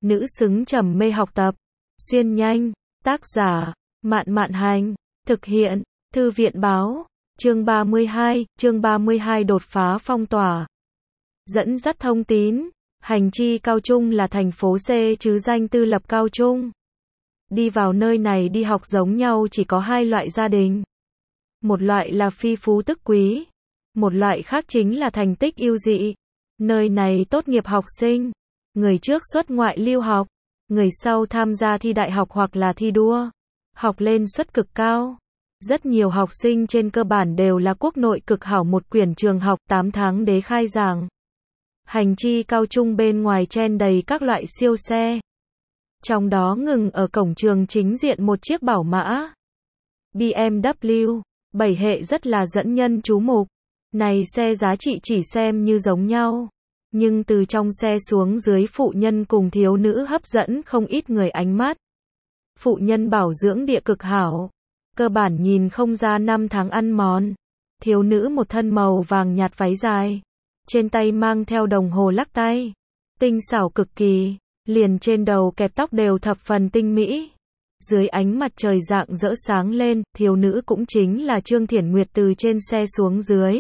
nữ xứng trầm mê học tập. Xuyên nhanh, tác giả, Mạn Mạn Hành, thực hiện, Thư viện báo, chương 32 đột phá phong tỏa. Dẫn dắt thông tín, Hành Chi Cao Trung là thành phố C chứ danh tư lập cao trung. Đi vào nơi này đi học giống nhau chỉ có hai loại gia đình. Một loại là phi phú tức quý, một loại khác chính là thành tích ưu dị. Nơi này tốt nghiệp học sinh, người trước xuất ngoại lưu học, người sau tham gia thi đại học hoặc là thi đua, học lên suất cực cao. Rất nhiều học sinh trên cơ bản đều là quốc nội cực hảo, một quyển trường học 8 tháng đế khai giảng. Hành Chi Cao Trung bên ngoài chen đầy các loại siêu xe. Trong đó ngừng ở cổng trường chính diện một chiếc bảo mã BMW 7 hệ rất là dẫn nhân chú mục. Này xe giá trị chỉ xem như giống nhau, nhưng từ trong xe xuống dưới phụ nhân cùng thiếu nữ hấp dẫn không ít người ánh mắt. Phụ nhân bảo dưỡng địa cực hảo, cơ bản nhìn không ra 5 tháng ăn mòn. Thiếu nữ một thân màu vàng nhạt váy dài, trên tay mang theo đồng hồ lắc tay, tinh xảo cực kỳ, liền trên đầu kẹp tóc đều thập phần tinh mỹ. Dưới ánh mặt trời rạng rỡ sáng lên, thiếu nữ cũng chính là Trương Thiển Nguyệt từ trên xe xuống dưới.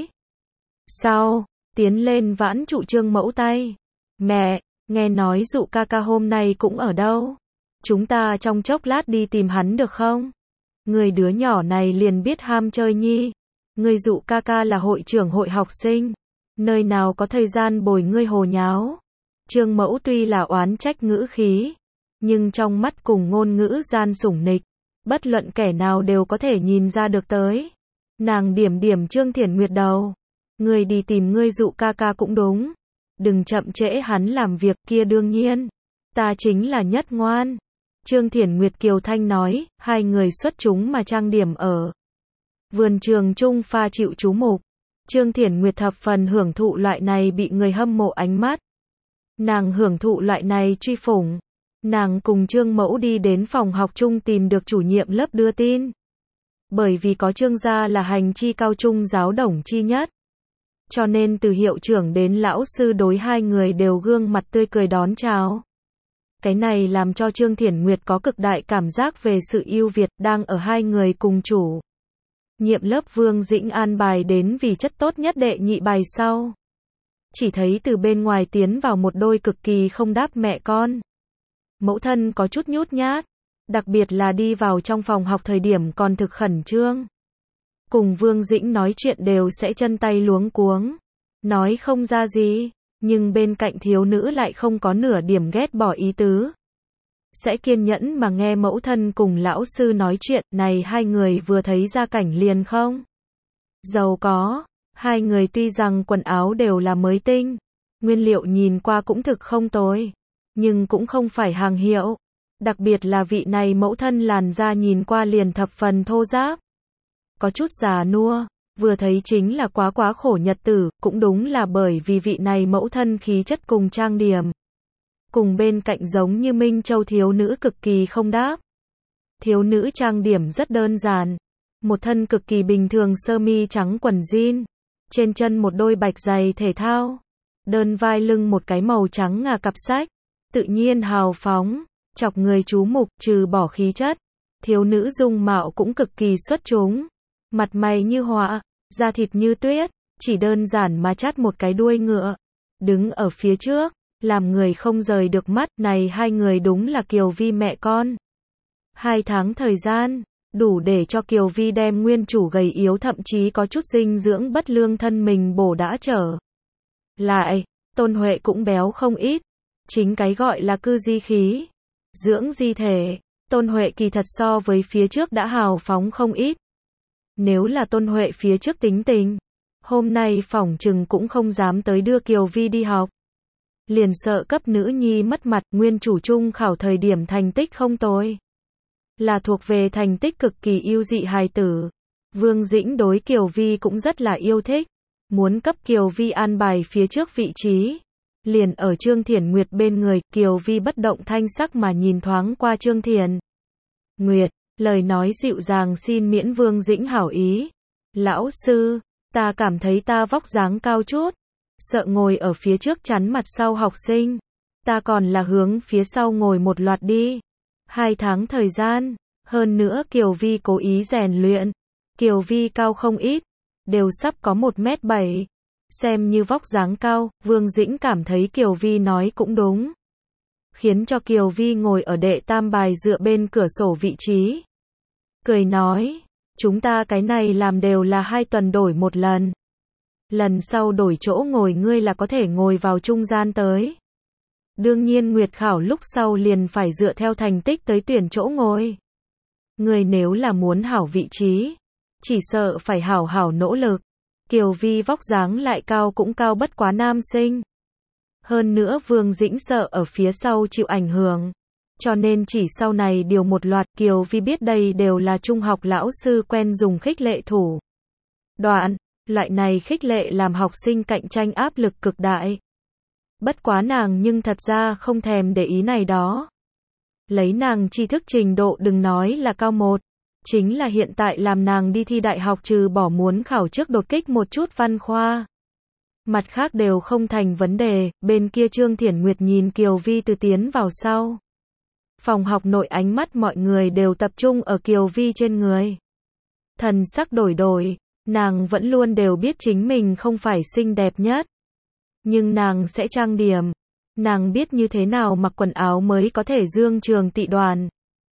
Sau, tiến lên vãn trụ Trương mẫu tay. Mẹ, nghe nói Dụ ca ca hôm nay cũng ở đâu? Chúng ta trong chốc lát đi tìm hắn được không? Người đứa nhỏ này liền biết ham chơi nhi. Người Dụ ca ca là hội trưởng hội học sinh, nơi nào có thời gian bồi ngươi hồ nháo. Trương mẫu tuy là oán trách ngữ khí, nhưng trong mắt cùng ngôn ngữ gian sủng nịch, bất luận kẻ nào đều có thể nhìn ra được tới. Nàng điểm điểm Trương Thiển Nguyệt đầu. Ngươi đi tìm ngươi Dụ ca ca cũng đúng. Đừng chậm trễ hắn làm việc kia, đương nhiên. Ta chính là nhất ngoan. Trương Thiển Nguyệt kiều thanh nói, hai người xuất chúng mà trang điểm ở vườn trường trung pha chịu chú mục. Trương Thiển Nguyệt thập phần hưởng thụ loại này bị người hâm mộ ánh mắt. Nàng hưởng thụ loại này truy phủng. Nàng cùng Trương mẫu đi đến phòng học chung tìm được chủ nhiệm lớp đưa tin. Bởi vì có Trương gia là Hành Chi Cao Trung giáo đồng chi nhất, cho nên từ hiệu trưởng đến lão sư đối hai người đều gương mặt tươi cười đón chào. Cái này làm cho Trương Thiển Nguyệt có cực đại cảm giác về sự ưu việt đang ở hai người cùng chủ nhiệm lớp Vương Dĩnh an bài đến vì chất tốt nhất đệ nhị bài sau. Chỉ thấy từ bên ngoài tiến vào một đôi cực kỳ không đáp mẹ con. Mẫu thân có chút nhút nhát, đặc biệt là đi vào trong phòng học thời điểm còn thực khẩn trương. Cùng Vương Dĩnh nói chuyện đều sẽ chân tay luống cuống, nói không ra gì, nhưng bên cạnh thiếu nữ lại không có nửa điểm ghét bỏ ý tứ. Sẽ kiên nhẫn mà nghe mẫu thân cùng lão sư nói chuyện, này hai người vừa thấy gia cảnh liền không giàu có, hai người tuy rằng quần áo đều là mới tinh, nguyên liệu nhìn qua cũng thực không tồi, nhưng cũng không phải hàng hiệu. Đặc biệt là vị này mẫu thân làn da nhìn qua liền thập phần thô ráp, có chút già nua, vừa thấy chính là quá khổ nhật tử, cũng đúng là bởi vì vị này mẫu thân khí chất cùng trang điểm, cùng bên cạnh giống như Minh Châu thiếu nữ cực kỳ không đáp. Thiếu nữ trang điểm rất đơn giản, một thân cực kỳ bình thường sơ mi trắng quần jean, trên chân một đôi bạch giày thể thao, đơn vai lưng một cái màu trắng ngà cặp sách, tự nhiên hào phóng, chọc người chú mục. Trừ bỏ khí chất, thiếu nữ dung mạo cũng cực kỳ xuất chúng. Mặt mày như họa, da thịt như tuyết, chỉ đơn giản mà chát một cái đuôi ngựa, đứng ở phía trước, làm người không rời được mắt. Này hai người đúng là Kiều Vi mẹ con. 2 tháng thời gian, đủ để cho Kiều Vi đem nguyên chủ gầy yếu thậm chí có chút dinh dưỡng bất lương thân mình bổ đã trở lại. Tôn Huệ cũng béo không ít, chính cái gọi là cư di khí, dưỡng di thể. Tôn Huệ kỳ thật so với phía trước đã hào phóng không ít. Nếu là Tôn Huệ phía trước tính tình, hôm nay phỏng chừng cũng không dám tới đưa Kiều Vi đi học. Liền sợ cấp nữ nhi mất mặt. Nguyên chủ trung khảo thời điểm thành tích không tồi, là thuộc về thành tích cực kỳ ưu dị hài tử. Vương Dĩnh đối Kiều Vi cũng rất là yêu thích, muốn cấp Kiều Vi an bài phía trước vị trí. Liền ở Trương Thiển Nguyệt bên người, Kiều Vi bất động thanh sắc mà nhìn thoáng qua Trương Thiển Nguyệt, lời nói dịu dàng xin miễn Vương Dĩnh hảo ý. Lão sư, ta cảm thấy ta vóc dáng cao chút, sợ ngồi ở phía trước chắn mặt sau học sinh. Ta còn là hướng phía sau ngồi một loạt đi. 2 tháng thời gian, hơn nữa Kiều Vi cố ý rèn luyện. Kiều Vi cao không ít, đều sắp có 1m7. Xem như vóc dáng cao, Vương Dĩnh cảm thấy Kiều Vi nói cũng đúng. Khiến cho Kiều Vi ngồi ở đệ tam bài dựa bên cửa sổ vị trí. Cười nói, chúng ta cái này làm đều là 2 tuần đổi một lần. Lần sau đổi chỗ ngồi ngươi là có thể ngồi vào trung gian tới. Đương nhiên Nguyệt khảo lúc sau liền phải dựa theo thành tích tới tuyển chỗ ngồi. Ngươi nếu là muốn hảo vị trí, chỉ sợ phải hảo hảo nỗ lực. Kiều Vi vóc dáng lại cao cũng cao bất quá nam sinh. Hơn nữa Vương Dĩnh sợ ở phía sau chịu ảnh hưởng. Cho nên chỉ sau này điều một loạt. Kiều Vi biết đây đều là trung học lão sư quen dùng khích lệ thủ đoạn. Loại này khích lệ làm học sinh cạnh tranh áp lực cực đại. Bất quá nàng nhưng thật ra không thèm để ý này đó. Lấy nàng tri thức trình độ đừng nói là cao một. Chính là hiện tại làm nàng đi thi đại học trừ bỏ muốn khảo trước đột kích một chút văn khoa. Mặt khác đều không thành vấn đề. Bên kia Trương Thiển Nguyệt nhìn Kiều Vi từ tiến vào sau. Phòng học nội ánh mắt mọi người đều tập trung ở Kiều Vi trên người. Thần sắc đổi đổi. Nàng vẫn luôn đều biết chính mình không phải xinh đẹp nhất. Nhưng nàng sẽ trang điểm. Nàng biết như thế nào mặc quần áo mới có thể dương trường tị đoàn.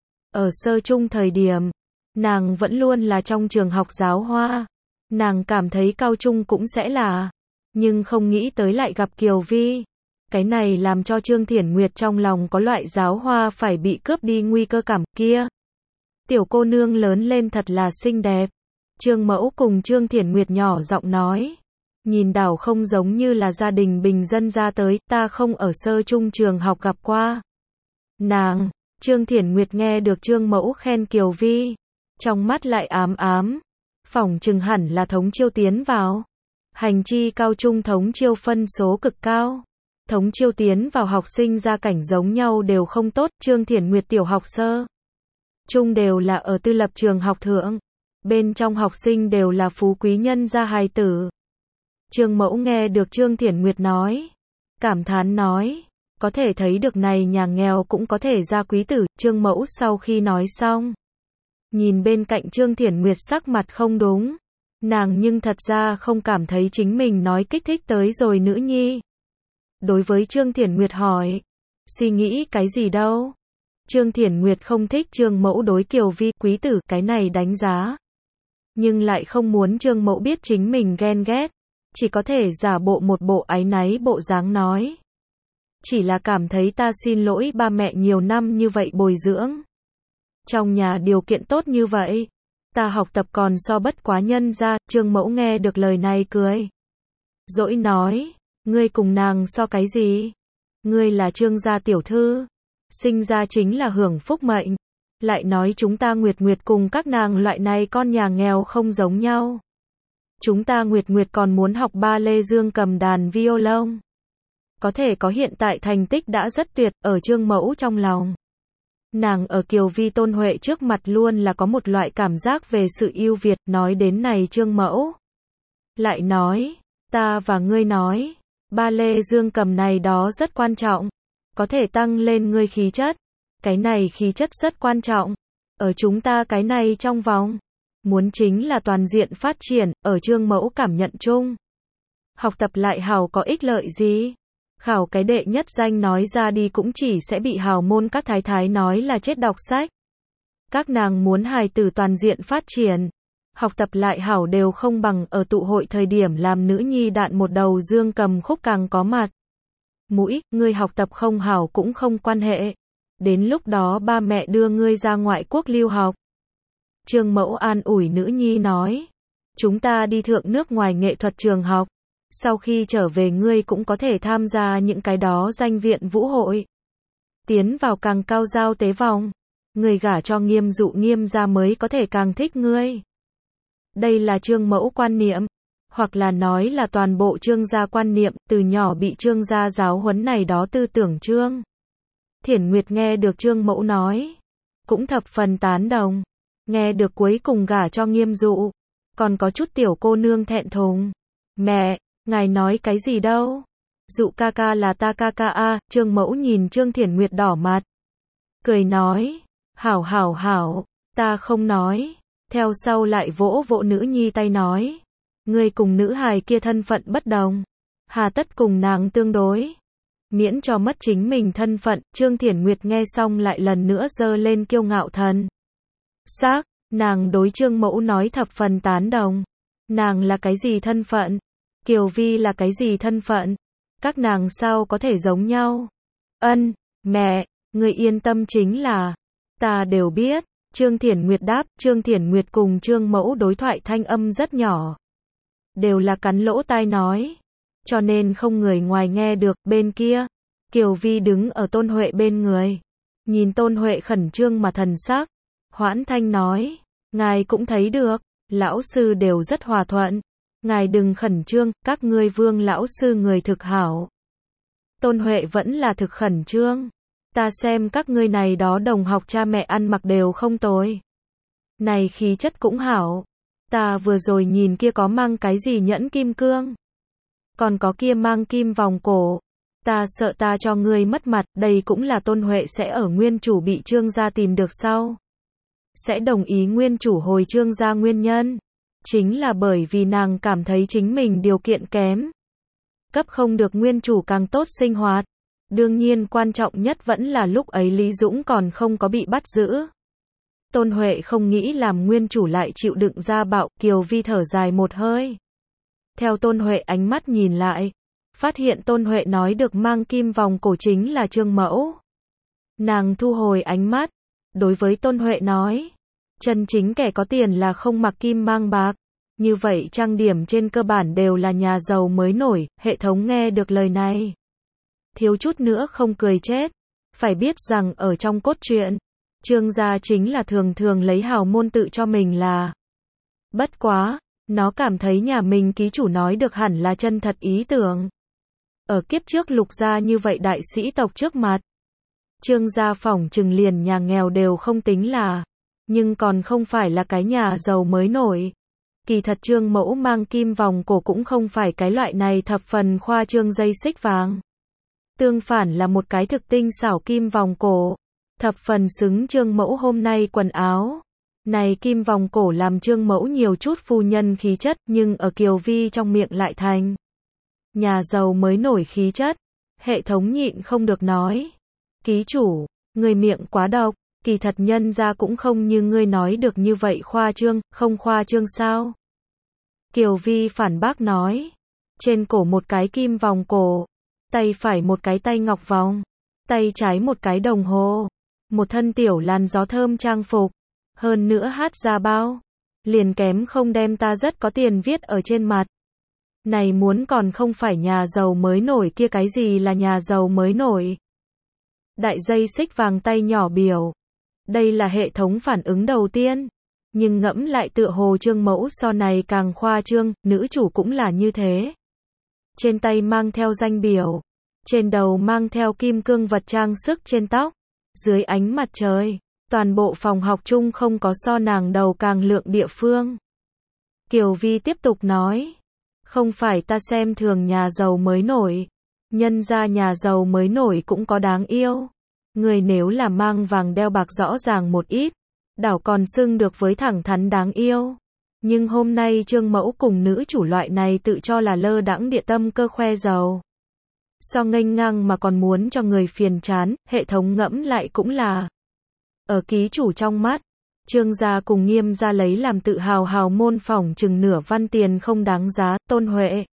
Ở sơ trung thời điểm, nàng vẫn luôn là trong trường học giáo hoa. Nàng cảm thấy cao trung cũng sẽ là. Nhưng không nghĩ tới lại gặp Kiều Vi. Cái này làm cho Trương Thiển Nguyệt trong lòng có loại giáo hoa phải bị cướp đi nguy cơ cảm kia. Tiểu cô nương lớn lên thật là xinh đẹp. Trương Mẫu cùng Trương Thiển Nguyệt nhỏ giọng nói. Nhìn đảo không giống như là gia đình bình dân ra tới, ta không ở sơ trung trường học gặp qua. Nàng, Trương Thiển Nguyệt nghe được Trương Mẫu khen Kiều Vi. Trong mắt lại ám ám. Phỏng chừng hẳn là thống chiêu tiến vào. Hành chi cao trung thống chiêu phân số cực cao. Thống chiêu tiến vào học sinh gia cảnh giống nhau đều không tốt. Trương Thiển Nguyệt tiểu học sơ trung đều là ở tư lập trường học thượng. Bên trong học sinh đều là phú quý nhân gia hài tử. Trương Mẫu nghe được Trương Thiển Nguyệt nói. Cảm thán nói. Có thể thấy được này nhà nghèo cũng có thể ra quý tử. Trương Mẫu sau khi nói xong. Nhìn bên cạnh Trương Thiển Nguyệt sắc mặt không đúng. Nàng nhưng thật ra không cảm thấy chính mình nói kích thích tới rồi nữ nhi. Đối với Trương Thiển Nguyệt hỏi. Suy nghĩ cái gì đâu. Trương Thiển Nguyệt không thích Trương Mẫu đối Kiều Vi quý tử cái này đánh giá. Nhưng lại không muốn Trương Mẫu biết chính mình ghen ghét. Chỉ có thể giả bộ một bộ áy náy bộ dáng nói. Chỉ là cảm thấy ta xin lỗi ba mẹ nhiều năm như vậy bồi dưỡng. Trong nhà điều kiện tốt như vậy. Ta học tập còn so bất quá nhân ra. Trương Mẫu nghe được lời này cười. Dỗi nói. Ngươi cùng nàng so cái gì? Ngươi là Trương gia tiểu thư. Sinh ra chính là hưởng phúc mệnh. Lại nói chúng ta Nguyệt Nguyệt cùng các nàng loại này con nhà nghèo không giống nhau. Chúng ta Nguyệt Nguyệt còn muốn học ba lê dương cầm đàn violon. Có thể có hiện tại thành tích đã rất tuyệt ở Trương Mẫu trong lòng. Nàng ở Kiều Vi Tôn Huệ trước mặt luôn là có một loại cảm giác về sự ưu việt. Nói đến này Trương Mẫu lại nói, ta và ngươi nói, ba lê dương cầm này đó rất quan trọng. Có thể tăng lên ngươi khí chất. Cái này khí chất rất quan trọng. Ở chúng ta cái này trong vòng. Muốn chính là toàn diện phát triển. Ở Trương Mẫu cảm nhận chung. Học tập lại hào có ích lợi gì? Khảo cái đệ nhất danh nói ra đi cũng chỉ sẽ bị hào môn các thái thái nói là chết đọc sách. Các nàng muốn hài tử toàn diện phát triển. Học tập lại hảo đều không bằng ở tụ hội thời điểm làm nữ nhi đạn một đầu dương cầm khúc càng có mặt. Mũi, ngươi học tập không hảo cũng không quan hệ. Đến lúc đó ba mẹ đưa ngươi ra ngoại quốc lưu học. Trương Mẫu an ủi nữ nhi nói. Chúng ta đi thượng nước ngoài nghệ thuật trường học. Sau khi trở về ngươi cũng có thể tham gia những cái đó danh viện vũ hội. Tiến vào càng cao giao tế vòng. Người gả cho Nghiêm Dụ Nghiêm gia mới có thể càng thích ngươi. Đây là Trương Mẫu quan niệm. Hoặc là nói là toàn bộ Trương gia quan niệm. Từ nhỏ bị Trương gia giáo huấn này đó tư tưởng Trương Thiển Nguyệt nghe được Trương Mẫu nói. Cũng thập phần tán đồng. Nghe được cuối cùng gả cho Nghiêm Dụ. Còn có chút tiểu cô nương thẹn thùng. Mẹ, ngài nói cái gì đâu? Dụ ca ca là ta ca ca a. Trương Mẫu nhìn Trương Thiển Nguyệt đỏ mặt. Cười nói, hảo hảo hảo, ta không nói. Theo sau lại vỗ vỗ nữ nhi tay nói, ngươi cùng nữ hài kia thân phận bất đồng, hà tất cùng nàng tương đối. Miễn cho mất chính mình thân phận. Trương Thiển Nguyệt nghe xong lại lần nữa giơ lên kiêu ngạo thần sắc, nàng đối Trương Mẫu nói thập phần tán đồng. Nàng là cái gì thân phận? Kiều Vi là cái gì thân phận? Các nàng sao có thể giống nhau? Ân, mẹ, người yên tâm chính là, ta đều biết. Trương Thiển Nguyệt đáp. Trương Thiển Nguyệt cùng Trương Mẫu đối thoại thanh âm rất nhỏ, đều là cắn lỗ tai nói, cho nên không người ngoài nghe được. Bên kia, Kiều Vi đứng ở Tôn Huệ bên người, nhìn Tôn Huệ khẩn trương mà thần sắc, hoãn thanh nói, ngài cũng thấy được, lão sư đều rất hòa thuận, ngài đừng khẩn trương, các ngươi Vương lão sư người thực hảo. Tôn Huệ vẫn là thực khẩn trương, ta xem các ngươi này đó đồng học cha mẹ ăn mặc đều không tồi, này khí chất cũng hảo, ta vừa rồi nhìn kia có mang cái gì nhẫn kim cương, còn có kia mang kim vòng cổ, ta sợ ta cho ngươi mất mặt. Đây cũng là Tôn Huệ sẽ ở nguyên chủ bị Trương gia tìm được sau, sẽ đồng ý nguyên chủ hồi Trương gia nguyên nhân, chính là bởi vì nàng cảm thấy chính mình điều kiện kém, cấp không được nguyên chủ càng tốt sinh hoạt. Đương nhiên quan trọng nhất vẫn là lúc ấy Lý Dũng còn không có bị bắt giữ. Tôn Huệ không nghĩ làm nguyên chủ lại chịu đựng gia bạo. Kiều Vi thở dài một hơi, theo Tôn Huệ ánh mắt nhìn lại, phát hiện Tôn Huệ nói được mang kim vòng cổ chính là Trương Mẫu. Nàng thu hồi ánh mắt, đối với Tôn Huệ nói, chân chính kẻ có tiền là không mặc kim mang bạc, như vậy trang điểm trên cơ bản đều là nhà giàu mới nổi. Hệ thống nghe được lời này, thiếu chút nữa không cười chết. Phải biết rằng ở trong cốt truyện, Trương gia chính là thường thường lấy hào môn tự cho mình là. Bất quá, nó cảm thấy nhà mình ký chủ nói được hẳn là chân thật ý tưởng. Ở kiếp trước Lục gia như vậy đại sĩ tộc trước mặt, Trương gia phỏng chừng liền nhà nghèo đều không tính là, nhưng còn không phải là cái nhà giàu mới nổi. Kỳ thật Trương Mẫu mang kim vòng cổ cũng không phải cái loại này thập phần khoa trương dây xích vàng. Tương phản là một cái thực tinh xảo kim vòng cổ, thập phần xứng Trương Mẫu hôm nay quần áo. Này kim vòng cổ làm Trương Mẫu nhiều chút phu nhân khí chất, nhưng ở Kiều Vi trong miệng lại thành nhà giàu mới nổi khí chất. Hệ thống nhịn không được nói, ký chủ, người miệng quá độc, kỳ thật nhân ra cũng không như ngươi nói được như vậy khoa trương. Không khoa trương sao? Kiều Vi phản bác nói, trên cổ một cái kim vòng cổ, tay phải một cái tay ngọc vòng, tay trái một cái đồng hồ, một thân tiểu làn gió thơm trang phục, hơn nữa hát ra bao, liền kém không đem ta rất có tiền viết ở trên mặt. Này muốn còn không phải nhà giàu mới nổi kia cái gì là nhà giàu mới nổi? Đại dây xích vàng tay nhỏ biểu. Đây là hệ thống phản ứng đầu tiên. Nhưng ngẫm lại tựa hồ Trương Mẫu so này càng khoa trương, nữ chủ cũng là như thế. Trên tay mang theo danh biểu, trên đầu mang theo kim cương vật trang sức trên tóc, dưới ánh mặt trời, toàn bộ phòng học chung không có so nàng đầu càng lượng địa phương. Kiều Vi tiếp tục nói, không phải ta xem thường nhà giàu mới nổi, nhân ra nhà giàu mới nổi cũng có đáng yêu. Người nếu là mang vàng đeo bạc rõ ràng một ít, đảo còn xưng được với thẳng thắn đáng yêu. Nhưng hôm nay Trương Mẫu cùng nữ chủ loại này tự cho là lơ đãng địa tâm cơ khoe giàu, so nghênh ngang mà còn muốn cho người phiền chán. Hệ thống ngẫm lại cũng là, ở ký chủ trong mắt, Trương gia cùng Nghiêm gia lấy làm tự hào hào môn phỏng chừng nửa văn tiền không đáng giá. Tôn Huệ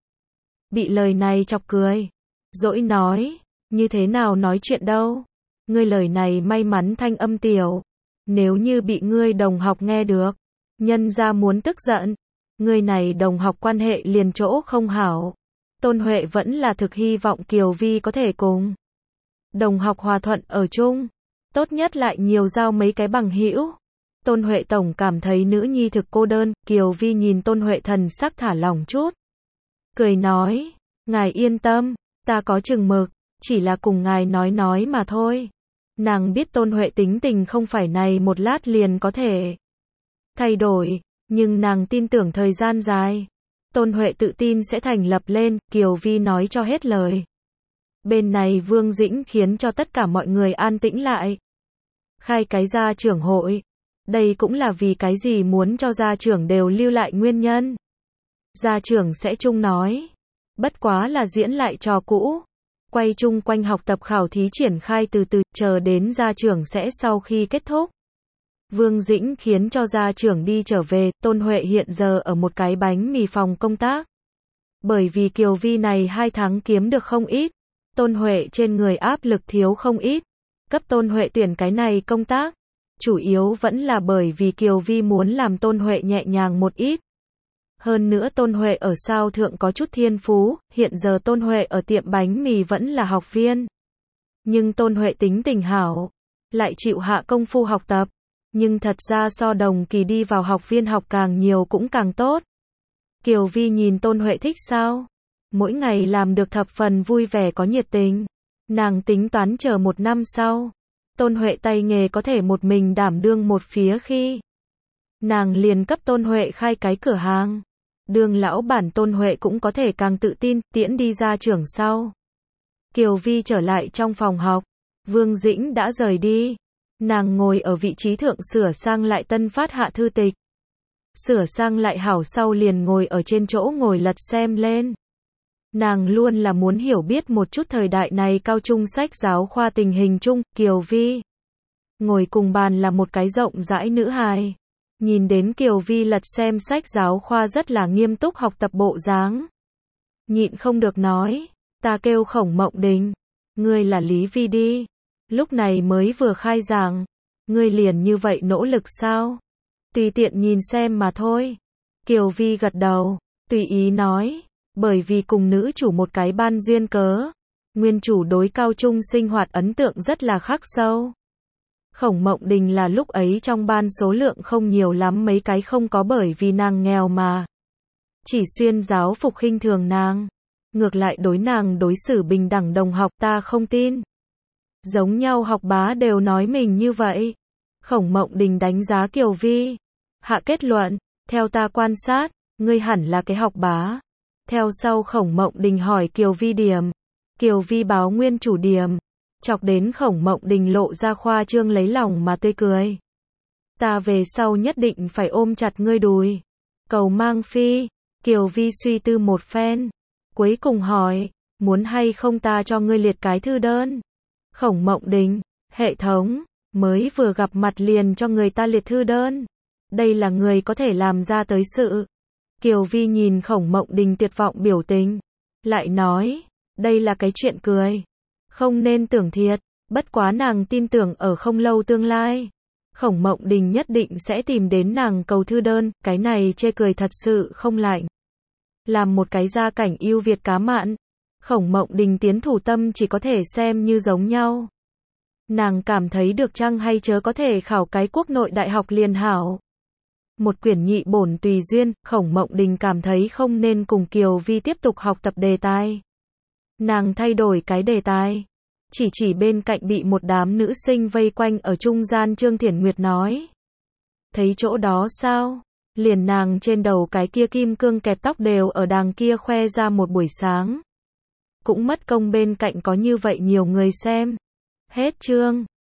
bị lời này chọc cười, dỗi nói, như thế nào nói chuyện đâu, ngươi lời này may mắn thanh âm tiểu, nếu như bị ngươi đồng học nghe được, nhân gia muốn tức giận, ngươi này đồng học quan hệ liền chỗ không hảo. Tôn Huệ vẫn là thực hy vọng Kiều Vi có thể cùng đồng học hòa thuận ở chung, tốt nhất lại nhiều giao mấy cái bằng hữu. Tôn Huệ tổng cảm thấy nữ nhi thực cô đơn. Kiều Vi nhìn Tôn Huệ thần sắc thả lỏng chút, cười nói, ngài yên tâm, ta có chừng mực, chỉ là cùng ngài nói mà thôi. Nàng biết Tôn Huệ tính tình không phải này một lát liền có thể thay đổi, nhưng nàng tin tưởng thời gian dài, Tôn Huệ tự tin sẽ thành lập lên. Kiều Vi nói cho hết lời, Bên này Vương Dĩnh khiến cho tất cả mọi người an tĩnh lại. Khai cái gia trưởng hội. Đây cũng là vì cái gì muốn cho gia trưởng đều lưu lại nguyên nhân. Gia trưởng sẽ chung nói. Bất quá là diễn lại trò cũ. Quay chung quanh học tập khảo thí triển khai từ từ, chờ đến gia trưởng sẽ sau khi kết thúc. Vương Dĩnh khiến cho gia trưởng đi trở về, Tôn Huệ hiện giờ ở một cái bánh mì phòng công tác. Bởi vì Kiều Vi này 2 tháng kiếm được không ít, Tôn Huệ trên người áp lực thiếu không ít. Cấp Tôn Huệ tuyển cái này công tác, chủ yếu vẫn là bởi vì Kiều Vi muốn làm Tôn Huệ nhẹ nhàng một ít. Hơn nữa Tôn Huệ ở sao thượng có chút thiên phú, hiện giờ Tôn Huệ ở tiệm bánh mì vẫn là học viên. Nhưng Tôn Huệ tính tình hảo, lại chịu hạ công phu học tập. Nhưng thật ra so đồng kỳ đi vào học viên học càng nhiều cũng càng tốt. Kiều Vi nhìn Tôn Huệ thích sao? Mỗi ngày làm được thập phần vui vẻ có nhiệt tình. Nàng tính toán chờ 1 năm sau. Tôn Huệ tay nghề có thể một mình đảm đương một phía khi. Nàng liền cấp Tôn Huệ khai cái cửa hàng. Đương lão bản Tôn Huệ cũng có thể càng tự tin, tiễn đi ra trưởng sau. Kiều Vi trở lại trong phòng học. Vương Dĩnh đã rời đi. Nàng ngồi ở vị trí thượng sửa sang lại tân phát hạ thư tịch. Sửa sang lại hảo sau liền ngồi ở trên chỗ ngồi lật xem lên. Nàng luôn là muốn hiểu biết một chút thời đại này cao trung sách giáo khoa tình hình chung. Kiều Vi ngồi cùng bàn là một cái rộng rãi nữ hài. Nhìn đến Kiều Vi lật xem sách giáo khoa rất là nghiêm túc học tập bộ dáng. Nhịn không được nói, ta kêu Khổng Mộng Đình, ngươi là Lý Vi đi. Lúc này mới vừa khai giảng, ngươi liền như vậy nỗ lực sao? Tùy tiện nhìn xem mà thôi. Kiều Vi gật đầu, tùy ý nói, bởi vì cùng nữ chủ một cái ban duyên cớ, nguyên chủ đối cao trung sinh hoạt ấn tượng rất là khắc sâu. Khổng Mộng Đình là lúc ấy trong ban số lượng không nhiều lắm mấy cái không có bởi vì nàng nghèo mà chỉ xuyên giáo phục khinh thường nàng. Ngược lại đối nàng đối xử bình đẳng đồng học ta không tin. Giống nhau học bá đều nói mình như vậy. Khổng Mộng Đình đánh giá Kiều Vi. Hạ kết luận, theo ta quan sát, ngươi hẳn là cái học bá. Theo sau Khổng Mộng Đình hỏi Kiều Vi điểm. Kiều Vi báo nguyên chủ điểm. Chọc đến Khổng Mộng Đình lộ ra khoa trương lấy lòng mà tươi cười. Ta về sau nhất định phải ôm chặt ngươi đùi. Cầu mang phi. Kiều Vi suy tư một phen. Cuối cùng hỏi, muốn hay không ta cho ngươi liệt cái thư đơn. Khổng Mộng Đình, hệ thống, mới vừa gặp mặt liền cho người ta liệt thư đơn. Đây là người có thể làm ra tới sự. Kiều Vi nhìn Khổng Mộng Đình tuyệt vọng biểu tình. Lại nói, đây là cái chuyện cười. Không nên tưởng thiệt, bất quá nàng tin tưởng ở không lâu tương lai. Khổng Mộng Đình nhất định sẽ tìm đến nàng cầu thư đơn, cái này chê cười thật sự không lạnh. Làm một cái gia cảnh ưu việt cá mặn. Khổng Mộng Đình tiến thủ tâm chỉ có thể xem như giống nhau. Nàng cảm thấy được chăng hay chớ có thể khảo cái quốc nội đại học liền hảo. Một quyển nhị bổn tùy duyên, Khổng Mộng Đình cảm thấy không nên cùng Kiều Vi tiếp tục học tập đề tài. Nàng thay đổi cái đề tài. Chỉ bên cạnh bị một đám nữ sinh vây quanh ở trung gian Trương Thiển Nguyệt nói. Thấy chỗ đó sao? Liền nàng trên đầu cái kia kim cương kẹp tóc đều ở đàng kia khoe ra một buổi sáng. Cũng mất công bên cạnh có như vậy nhiều người xem. Hết chương.